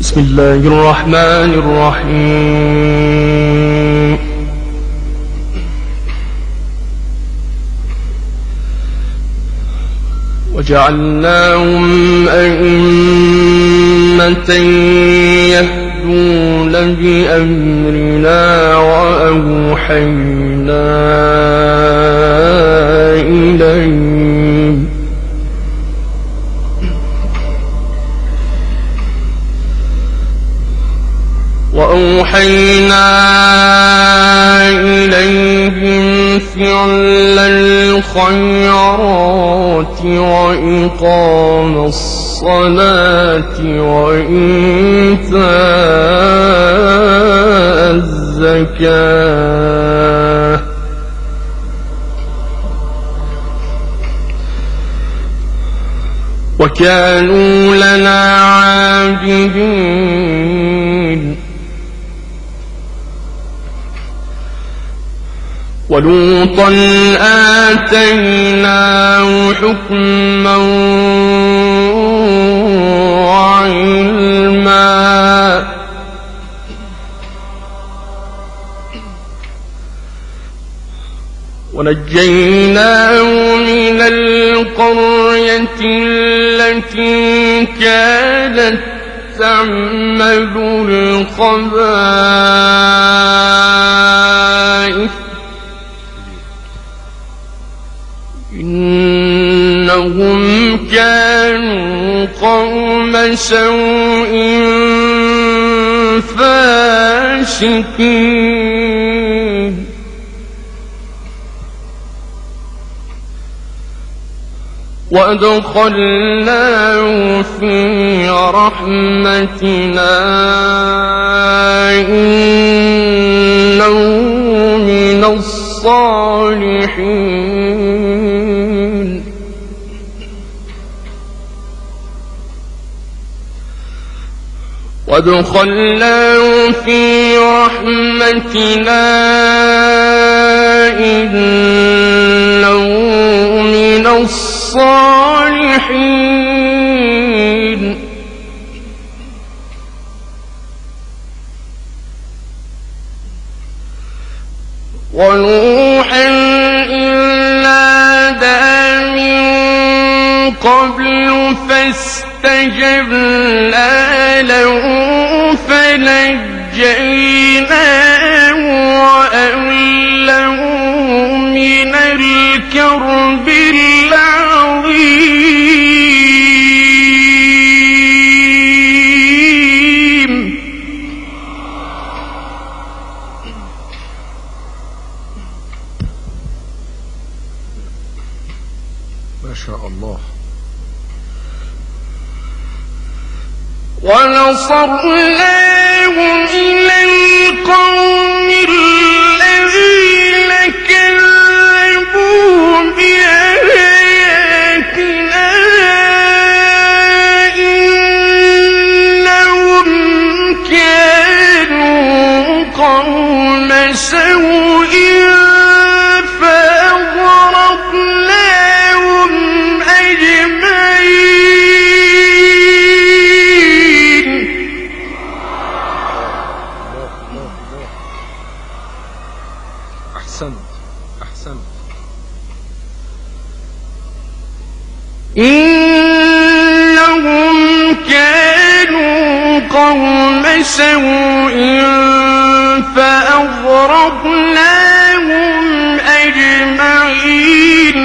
بسم الله الرحمن الرحيم. وجعلناهم أئمة يهدون بأمرنا وأوحينا إليهم فعل الخيرات وإقام الصلاة وإيتاء الزكاة وكانوا لنا عابدين. ولوطا آتيناه حكما وعلما ونجيناه من القرية التي كانت تعمل الخبائث إنهم كانوا قوم سوء فاسقين. وأدخلناه في رحمتنا إنه من الصالحين. وادخلناه في رحمتنا إنه من الصالحين. ونوحا إذ نادى من قبل فاستجبنا له فنجيناه وأهله من الكرب العظيم. ما شاء الله. ونصرناه من القوم الذين كذبوا بآياتنا إنهم كانوا قوم سوء فأغرقناهم أجمعين. أحسنت. إنهم كانوا قوم سوء فأغرقناهم أجمعين.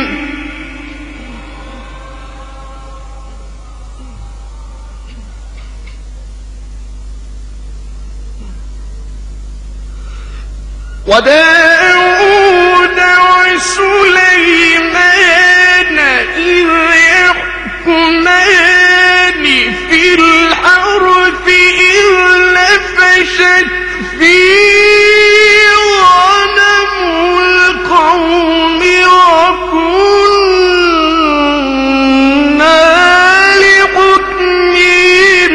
وداود وسليمان إذ يحكمان في الحرث إذ نفشت فيه غنم القوم وكنا لحكمهم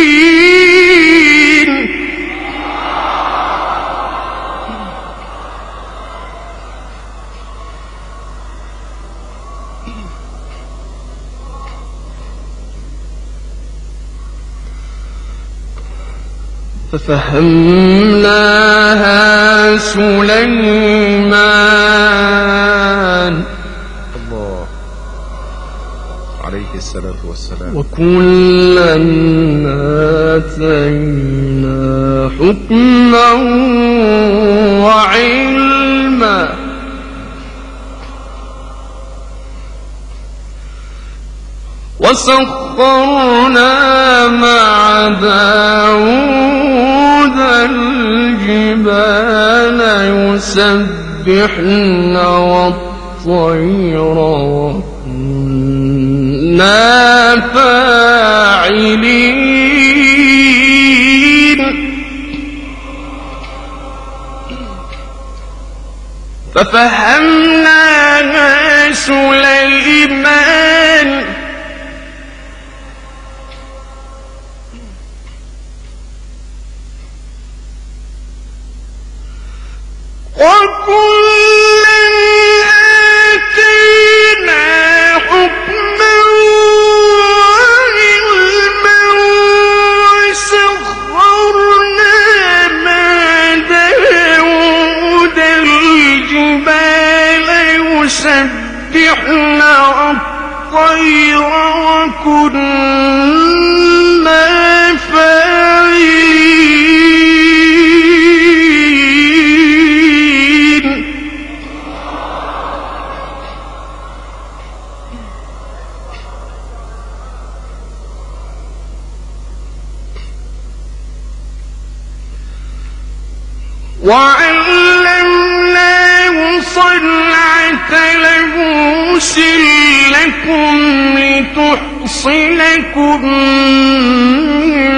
شاهدين. ففهمناها سليمان الله عليه الصلاة والسلام. وكلا آتينا حكما وعلما وسخرنا مع داود الجبال يسبحن والطير وكنا فاعلين ففهمناها سليمان وكلا آتينا حكما وعلما وسخرنا مع داود الجبال يسبحن والطير وكنا فاعلين وعلمناه صنعة لبوس لكم لتحصنكم من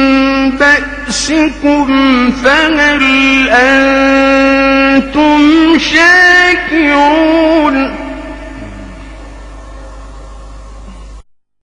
بأسكم فهل أنتم شاكرون